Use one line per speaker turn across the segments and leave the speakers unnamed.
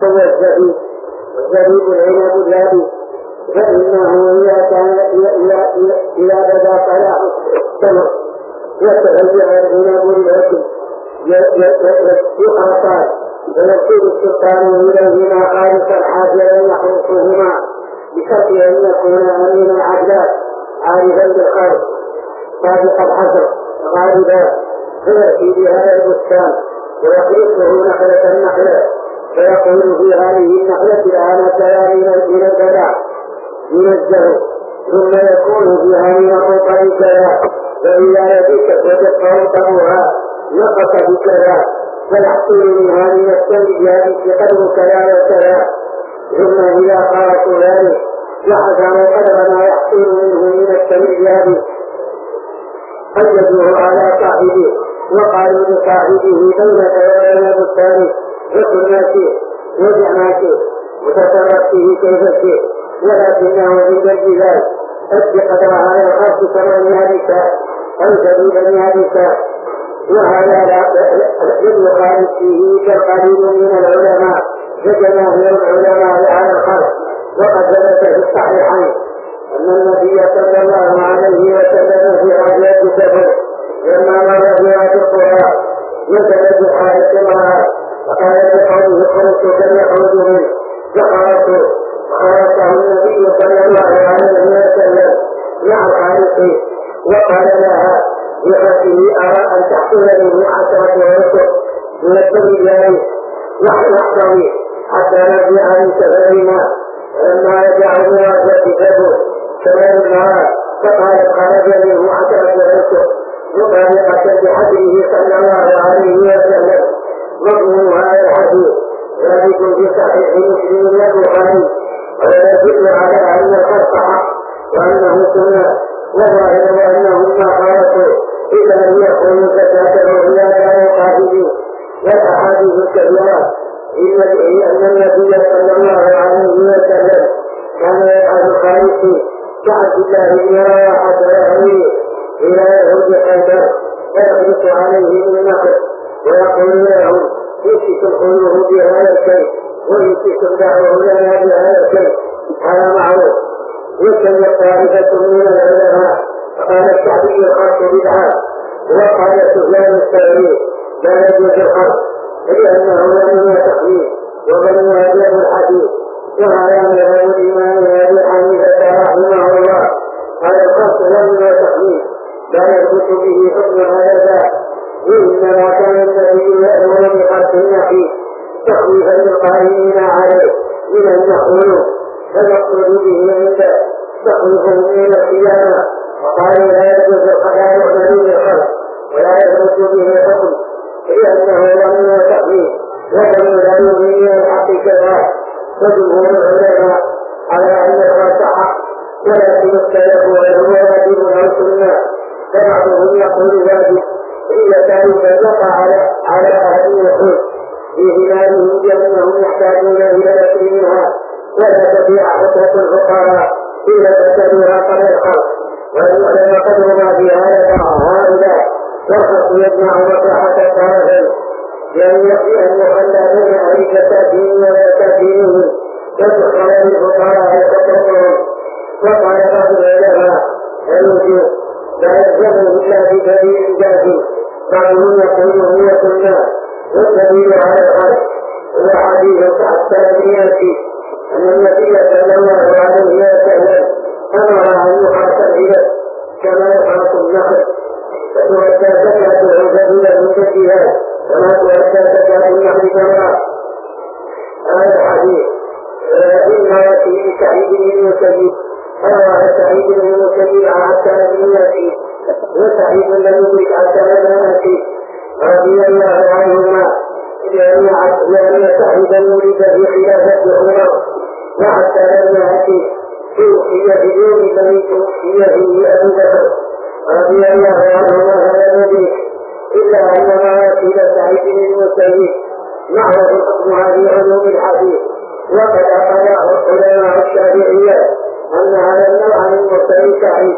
هو الزبيب، والزبيب العنب اليابس، فإنه إذا بدا صلاح التمر يتغير العنب اليابس يقاطع ويكون السلطان إليهما خالصا حاجرا يحرسهما بشرط أن يكون أمينا عدلا عارفا بالخير صادق الحذر غالبا فيأتي بهذا البستان ويخلصه نخلة فيقول في هذه النخلة أنا سلامي من البدع ينزه ثم يكون فيها من قطع كذا فإذا لبست وتتفوقها نقص بكذا فيحصل منها من السنجاب قدر كذا وكذا ثم إذا قالت ذلك وحسن قدر ما يحصل منه من السنجاب قيدوه على صاحبه وقالوا لصاحبه بينك وبين البستان وكل شيء وجمع شيء وتصرف فيه كيف شيء ولكنه عند الجبال أدي قدر على الخاص ثمانية نساء أو سبيل نساء وهذا لم يخالف فيه كالقليل من العلماء وجماهير العلماء على الخاص وقد ثبت في الصحيحين أن النبي صلى الله عليه وسلم في غزوة سفر لما مر بها القرى نزل بحالة امرأة فقال لقومه خرجت كم يخرج منه فخرجه النبي صلى الله عليه وسلم مع خالقه وقال لها بخطه أرى أن تحصل منه 10 ورسل من الدم نحن حتى نرجع من سفرنا فلما رجعوا من غزوة سفر النهار فقالت خرج منه 10 ورسل مطابقة بحديثه صلى الله عليه وسلم مضمون هذا الحديث ذلك في صحيح مسلم والبخاري ويدل على أن الخلق حق وأنه سنة وظاهر أنهم ما خالفوا إذا لم يكونوا زكاة وعيادا وقابلين والأحاديث الكبيرة أن النبي صلى الله عليه وسلم كان يفعل خالقه كعبد الله بن رواحة وأهله إلى يهود خيبر فيغلق عليه النقل ويقول لهم يمسك الخلوه بهذا الشيء ويمسك الدعوه لنا بهذا الشيء هذا معروف. وكان طائفة من العلماء فقال الشعبي الخاص بدعة وقال سفيان الثوري لا يجوز الخلق لأنه لم تقليد ومن يهديه الحديث وهذا مذهب الإمام أبي حنيفة رحمه الله قال الخلق لم تقليد لا يثبت به حكم هذا إنما كان النبي يأمر بخلق النحي تخويفا للقائمين عليه من أن يقولوا فيقصد به عند تخويفهم من القيامة وقالوا لا يجوز الخلاء يعمل بالخلق ولا يثبت به حكم لأنه لم تخويف وكانوا لا يؤمن الحق كذا فجمهور العلماء على أن الخلق حق ولكن السلف وهو واجب أو سنة فبعضهم يقول ذلك إذا كانوا يقع على أهل الخلق في هلالهم بأنهم يحتاجون إلى نشر منها ولا تبيع حقوق الفقراء إلا تبتدوا قبل الخلق ويعلم قدر ما في هؤلاء والخلق يجمع مصلحة الطرفين لأن يكفي أن يخلى بين أهل كتابهم ولا كتابهم وتدخل للفقراء تكفرهم وقال بعض العلماء الوجوب لا يلزم إلا بدليل جازم بعضهم يقول هو سنة والدليل على الخلق هو حديث حتى بنياتي أن النبي صلى الله عليه وسلم أمر أن يحرق الهلال كما يحرق النخل فتؤدى زكاة العبادية من الجهاد ولا تؤدى زكاة النخل كما هذا الحديث إما يأتي سعيد بن المسيب روى سعيد بن المسيب حتى بنياتي وسعيد لم يدرك حتى بنياتي رضي الله عنهما لأن سعيدا ولد في خلافة عمر وحتى لم يأتي توفي بدون بني توفي به أبو بكر رضي الله عنهما فلم يدرك إلا أن مواسيل سعيد بن المسيب معه حكم هذه علوم الحديث وقد أقنعه علماء الشافعية أن هذا النوع من مرسل سعيد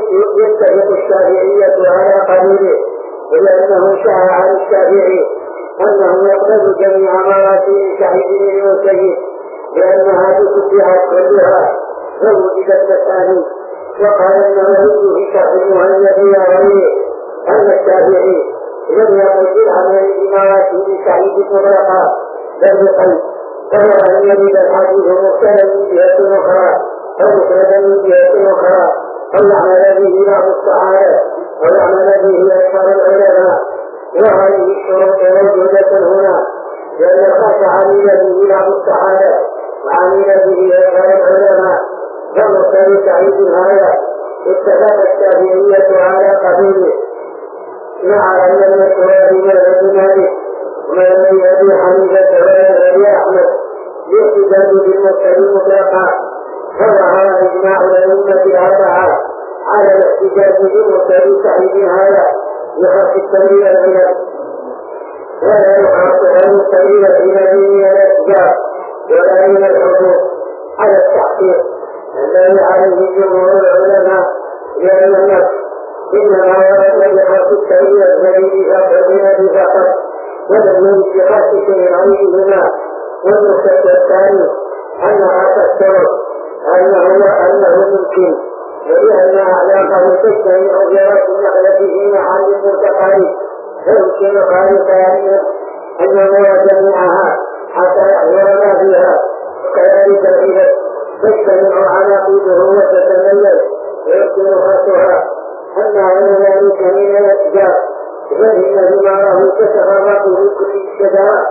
يتفق الشافعية على قبوله لأنه شاع عن الشافعي أنه يقبل جميع مراسيل سعيد المسيب لأنها تتبعت كلها فوجدت مسائل. وقال النووي في شرح المهند وغيره أن الشافعي لم يقل بالعمل بمراسيل سعيد مطلقا بل بقيد، فهو أن يرد الحديث مختلا من جهة أخرى أو مفردا من جهة أخرى أو يعمل به بعض الصحابة أو يعمل به أكثر العلماء. وهذه الشروط موجودة هنا لأن الخاص عمل به بعض الصحابة وعمل به أكثر العلماء. فمرسل سعيد هذا اتفق الشافعية على قبوله مع أن المشهور بمذهب مالك ومن أبي حنيفة وأبي أحمد بالاحتجاج بالمرسل مطلقا. فظهر إجماع الأئمة الأربعة على الاحتجاج بالمرسل سعيد هذا لخص التمرير العلم، ولا يخص عن التمرير العلم من الأشجار ولا من الحقوق على التحقيق الذي عليه جمهور العلماء، لأن النص إنما ورد لخص التمرير الذي فقدنا فقط ولم يرد لخص شيء غيرهما. والنقطة الثانية أنها تشترط أنه ممكن، ولأن أعلاقه تجتمع جرس النخلة في محل مرتقب فيمكن قال ثانيا أنه جميعها حتى يحضر ما فيها. وكذلك إذا تجتمع عناقيده وتتميز ويمكن خصها أن غير ذلك من الأشجار فإن ثماره تتفرق بكل الشجرة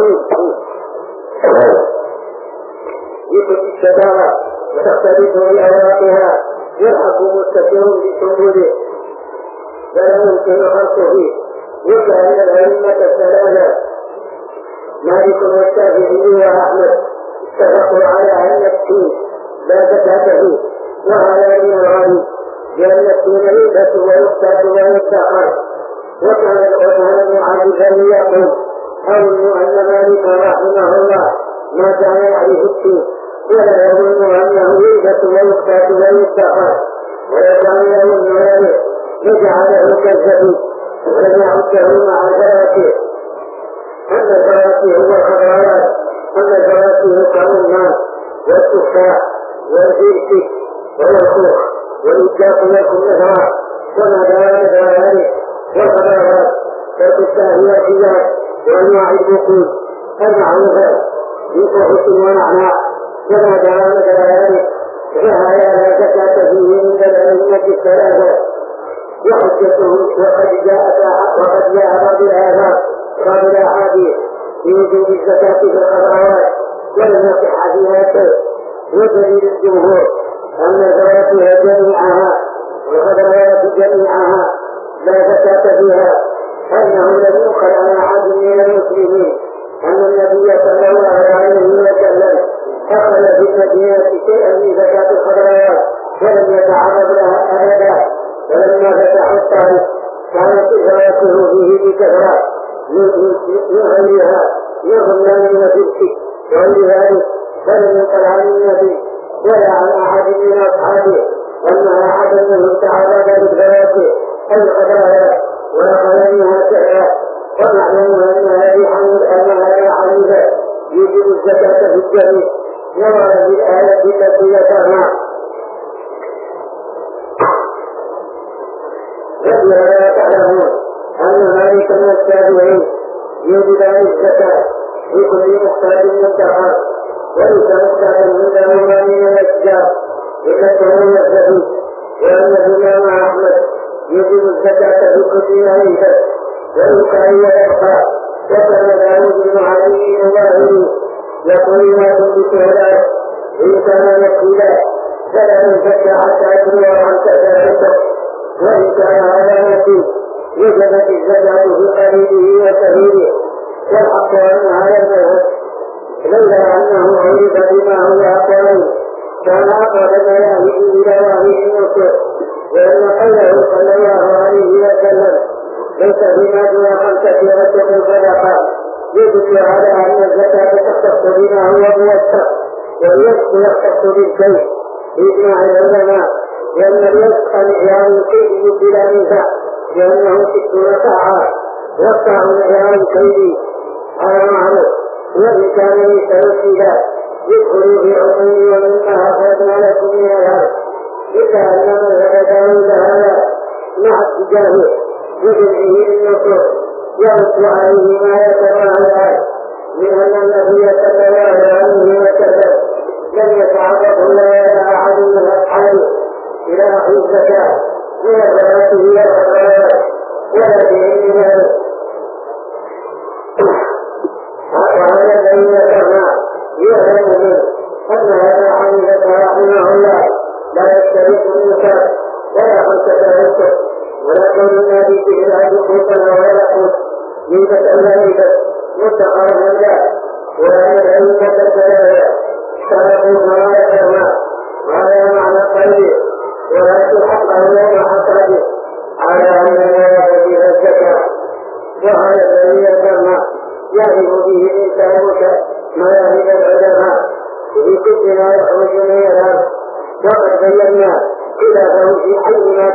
وتختلف بأوراقها يلحق مستقر بسنبله فلا يمكن خلقه. وكان الأئمة الثلاثة مالك والشافعي وأحمد اتفقوا على أن التين لا زكاة فيه، وهذا من الغالب لأن التين يلبس ويقتات ويدخر. وكان العثمان عاجزا ليقول أظن أن مالك رحمه الله ما كان يعرف التين ولا يظن أنه يلبس ويقتات ويدخر، ويكان يظن ذلك فجعله كالزبيب ولم يعده مع الفواكه. أما الفواكه هو الخضروات، أما الفواكه كالرمان والتفاح والزيت والخوخ والإتاق والكمثرى وما ذلك ذلك والخضروات والتفاح والحجاج وأنواع البقول المعروفة بفحش ونعناع وما ذلك ذلك، فهذا لا زكاة فيه من الأئمة الثلاثة. وحجتهم وقد جاء بعض الآثار بعض الأحاديث في وجوب الزكاة في الخضروات ولم يصح فيها شيء. ودليل الجمهور أن الفواكه جميعها والخضروات جميعها لا زكاة فيها، أنه لم ينقل عن أحد من المسلمين أن النبي صلى الله عليه وسلم أخذ في المدينة شيئا من زكاة الخضروات ولم يتعرض لها أبدا. ولما فتح الطريق كانت إجراءاته فيه بكثرة من غيرها من غنم وزبط وغير ذلك، فلم ينقل عن النبي ولا عن أحد من أصحابه أن أحدا منهم تعرض للفواكه أو الخضروات وأخذ منها سعرا. ونعلم أن هذه حنيفة يجب الزكاة في الجميع نظرا بالآية التي ذكرنا. فبهذا تعلمون أن مالك من الشافعي يجب الزكاة في كل محتاج مدخر، وليس محتاجا عنده من الأشجار إلا التمر والزبيب. وأن الإمام أحمد يجب الزكاة في كل معيشة والوقاية والإبقاء. وكان داود بن علي الظاهري يقول ما كنت شهداء إن كان يكفيلا فلا يزكى حتى يكبر عن كذلك، وإن كان على نفسه وجبت الزكاة في قريبه وكبيره. والحق أن هذا المذهب لولا أنه عرف بما هو أقوال كان أقرب ما يهدي إلى وحي النصر، لأن قوله صلى الله عليه وسلم ليس بما دون 5 الصدقة يدل على أن الزكاة تختص بما هو موثق، والرزق يختص بالشيء بإجماع العلماء، لأن الرزق معيار الكيد بلا نزاع لأنه 60 ساعة، والساع معيار الكيد على معروف وإن كان مستوفيا يدخل في عموم ومما أخذنا لكم من الأرض إلا أن مذهب داود هذا مع اتجاهه وجزئه النصوص يرد عليه ما يتبع الآية من أن النبي صلى الله عليه وسلم لم يتعرض ولا أحد من أصحابه إلى أخذ الزكاة من الزكاة إلى الصلاة ولا شيء من ذلك. وهذا الذي ذكرنا يعلم منه أن هذا حنيفة رحمه الله لا يشترك النساء ولا خمسة أشهر ولكن النبي في العهد خوفا ولا خوف من تسلمك مستقر من ذلك وأن العلم تسلمك اشتركوا مرايا الماء وهذا معنى قلبه ولكن حقه يوم حصاده على أن لا يجب الزكاة وهذا الذي ذكرنا يعرف به الإنسان ما يعرف العلماء في كل ما يخرج من الأرض وقد بينا خلافه في حي ما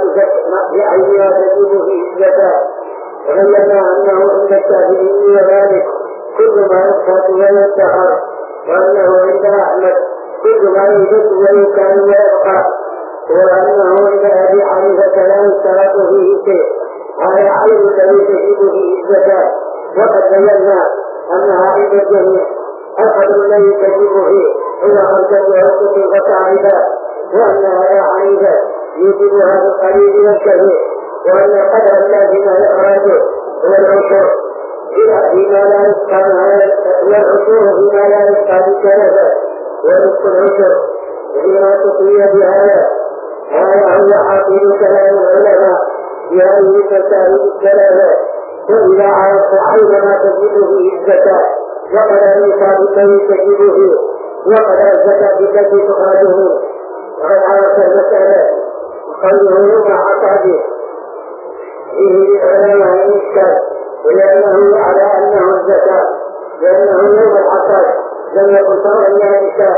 تجب فيه الزكاة وبينا أنه عند الشافعي وذلك كل ما يصفى ويدخر وأنه عند أحمد كل ما يجد ويكاد ويبقى وأنه عند أبي حنيفة لا يشترط فيه شيء هذا حي الذي تجب فيه الزكاة وقد بينا أنها عند الجميع القدر الذي تجب فيه هو 5 فصاعدا وأن هذا حنيفة يجبها بالقليل والكثير وأن القدر الذي إخراجه هو العشر فيما لا يسقى والعشور فيما لا يسقى بكنفة ونصف العشر فيما تطوي بهذا هذا هو حاصل كلام العلماء في هذه المسائل الثلاثة وإذا عرفت حينما تجب فيه الزكاة وقد النصاب الذي تجب فيه وقد الزكاة التي تخرجه وقد عرفت المسألة قوله يوم عقابه فيه للعلماء الإشكال ولأنه على أنه الزكاة لأنه يوم العقاب لم يكن فرعا لها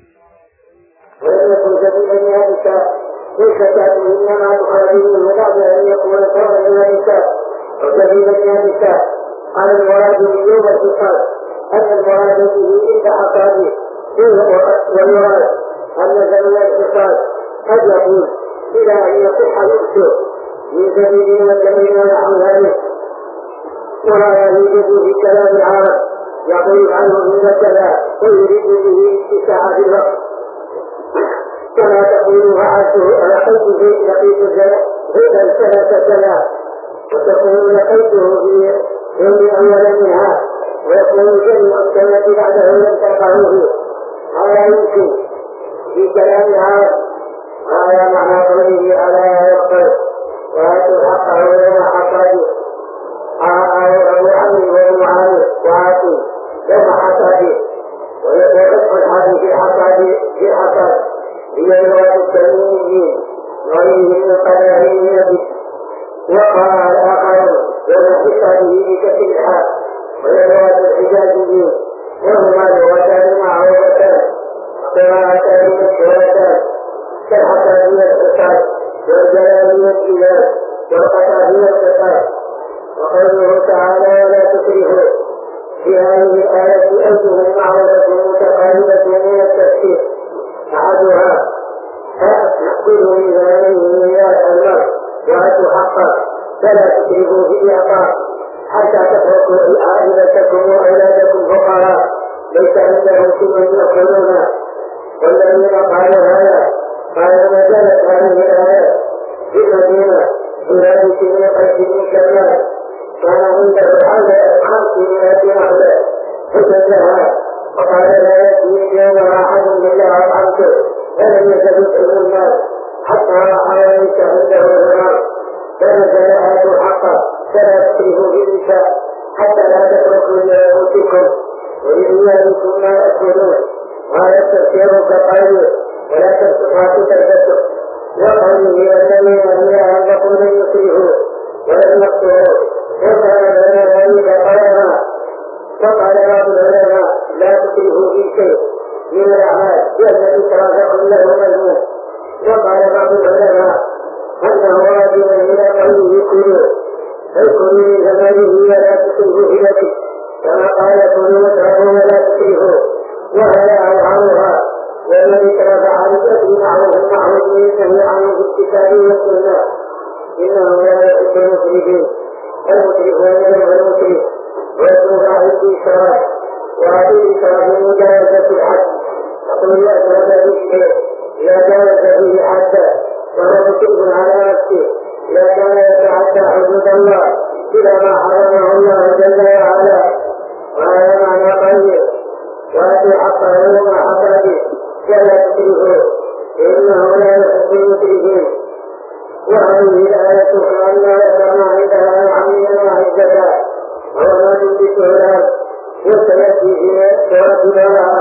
ولم يكن جديدا لها والزكاة إنما تخرج منه بعد أن يكون فرعا لها وجديدا لها على المراد من يوم الحساب أن المراد به عند عقابه والمراد أن زمن الحساب قد يكون إلى أن يصح يؤثر من جديد والجميل ونحو ذلك وهذا يوجد في كلام العرب يقول عنه من كذا ويريد به اتساع الوقت كما تقول لقيت زيدا 3 سنوات وتقول لقيته في يوم أول منها ويكون جميع السنة بعده لم تلقه فيه هذا يمكن في كلام العرب هذا معنى قوله على يقبل وآتوا حقه يوم حصاده أبو عمرو ومعاوية وآتوا يوم حصاده ويتوقف الحديث في حصاده في حصاد هي الوقت التنين غيره من قدره وقال آخر يوم حصاده بكسر الحال ويرواد الحجاج به وهما لغتان معروفتان قراءتان مشهورتان كالحسابية الحساب والجلالية الجلال والقتابية الحساب وقوله تعالى ولا تكرهوا في هذه الآية أيهم معرفة متقاربة من التفسير أحدها كل ميزانين مياه المرء وآتوا حقه فلا تكرهوا في الإعطاء حتى تتركوا عائلتكم وأولادكم فقراء ليس عندهم شيء يأكلون والذين قالوا هذا قال ما زالت هذه الآيات في المدينة بلاد سنين 50 كذلك كان عنده حوالي 500 نخلة فسدها وقال لا يأتي يوم أحد بالله أطعمته فلم يزل يطعم الناس حتى رأى ليس عنده الغرام فنزل آتوا حقه فلا تكرهوا في النساء حتى لا تتركوا لأنفسكم ولأولادكم ما يأكلون هذا التفسير كقوله ولا تستطيعوا تلبسوا وقوله والذين هم ينفقون لن يكرهوا ولم يقتلوا وكان لنا ذلك قلما فقال بعض العلماء لا تكرهوا في شيء من الأعمال التي ترافق له مذموم وقال بعض العلماء أنه راجع إلى قوله كلوا فكلوا من زمانه ولا تكرهوا إليه كما قال كلوا واشربوا ولا تسرفوا وهذا أظهرها. والذي ترفع الأجر معه ينتهي عنه بالكتاب والسنة إنه لا يحب المسرفين. المسرفون لهم المسرف ويكون فاعل الإشراك وهذه الإشراك مجاوزة الحد. تقول يأتي بالشيء إذا جاوز فيه حدا وهو مسرف على نفسه إذا كان يتعدى حدود الله إلى ما حرمه الله جل وعلا. وهذا معنى طيب وأتي حقه وما حق به ولا تسرفوا إنه لا يحب المسرفين. وهذه الآية كأنها كما عندها معينة عدة وهو ما تنبت الأرض وسيأتي في تواتبها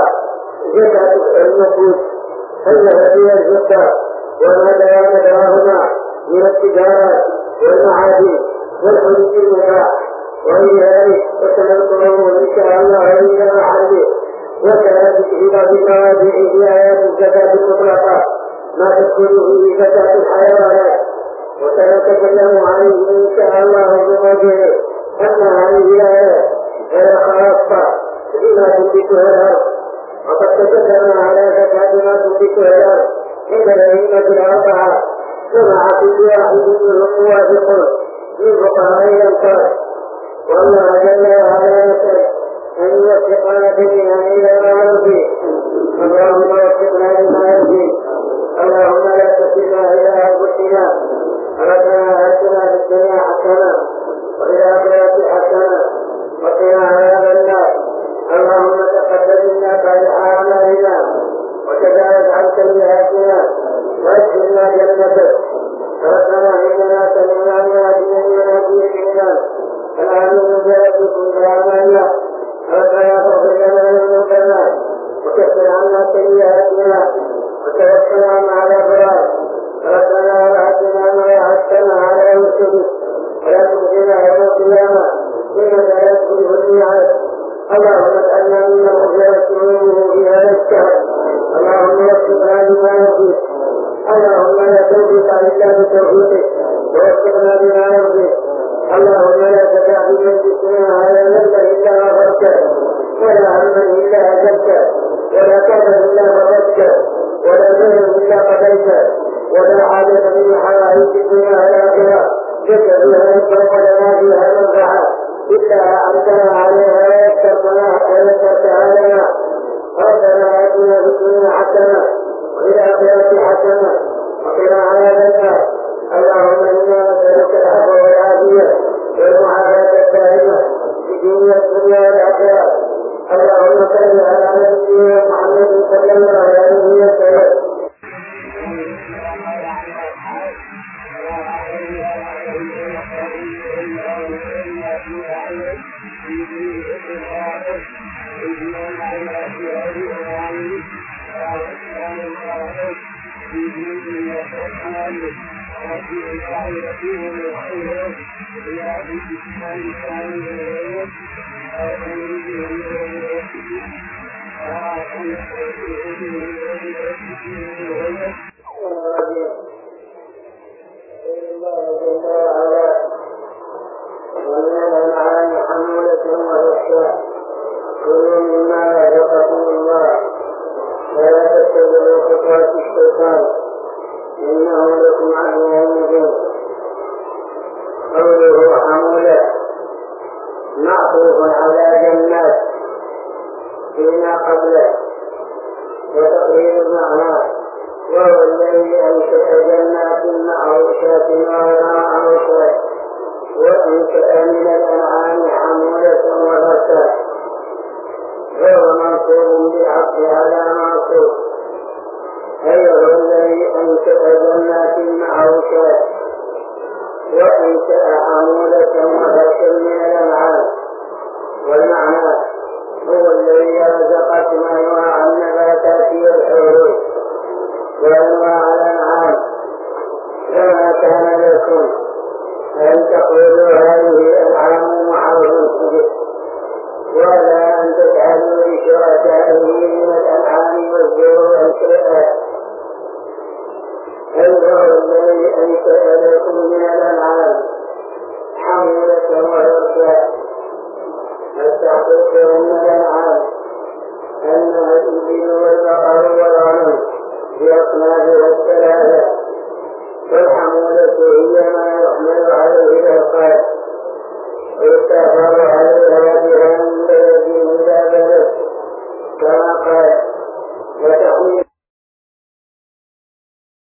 زكاة النفوس التي هي الزكاة وما لا يدراهما من التجارات والمعادن والحدود المباح وغير ذلك وسنذكره إن شاء الله عند محله. وكانت تشهد بالمواضع في آيات الزكاة المطلقة ما تدخل فيه زكاة الحيوانات وسنتكلم عليه إن شاء الله بموضعه أن هذه الآيات هي خاصة بما تنبتها الأرض. وقد تكلم على زكاة ما تنبتها الأرض عند الأئمة الأربعة جمع كل واحد منهم موافق من فقهاء الأمصار. والله جل وعلا نسأل أن يوفقنا جميعا إلى ما يرضيه. اللهم وفقنا لما يرضيه. اللهم لا تكلنا إلى أنفسنا. ربنا آتنا في الدنيا حسنة وفي الآخرة حسنة وقنا عذاب النار. اللهم تقبل منا صالح أعمالنا وتجاوز عن سيئاتنا وادخلنا جنتك. ربنا إننا سمعنا مناديا ينادي بالإيمان أن آمنوا بربكم فآمنا. ربنا فاغفر لنا ذنوبنا وكفر عنا سيئاتنا وتوفنا مع الأبرار. ربنا وآتنا ما وعدتنا على رسلك ولا تخزنا يوم القيامة إنك لا تخلف الميعاد. اللهم اجعلنا ممن غفرت ذنوبه في هذا الشهر. اللهم وفقنا لما يرضيك. اللهم لا توفق إلا بتوفيقك ووفقنا بما يرضيك. اللهم لا تدع في مجلسنا هذا ذنبا إلا غفرته ولا هما إلا أجبته ولا كربا إلا فرجته ولا دينا إلا قضيته ولا حاجة من حوائج الدنيا والآخرة لك فيها ربك ولنا فيها منفعة إلا أعنتنا عليها ويسرتها لنا. ربنا آتنا في الدنيا حسنة وفي الآخرة حسنة وقنا عذاب النار. اللهم إنا نسألك العفو والعافية والمعافاة الدائمة في الدنيا والآخرة. اللهم صل على نبينا محمد صلى الله عليه وسلم. إنه لكم عدو مبين. قوله حمولة معطوف على جنات فيما قبله وتقرير معناه وهو الذي أنشأ جنات معروشات وغير معروشات وأنشأ من الأنعام حمولة وغرسا وهو منصوب بالعطف على معصوب أي هو الذي أنشأ جنات معروشات وأنشأ حمولة وغرسا من الأنعام. والمعنى هو الذي رزق أنواع النباتات والحروب وأنواع الأنعام. فما كان لكم أن تقولوا هذه أنعام وحرث ولا أن تجعلوا لشركائه من الأنعام والزروع شيئا. أيها الذي أنشأ لكم من الأنعام حمولة وغرسا التعطيل والإبل والبقر والغنم بأصنافها الثلاث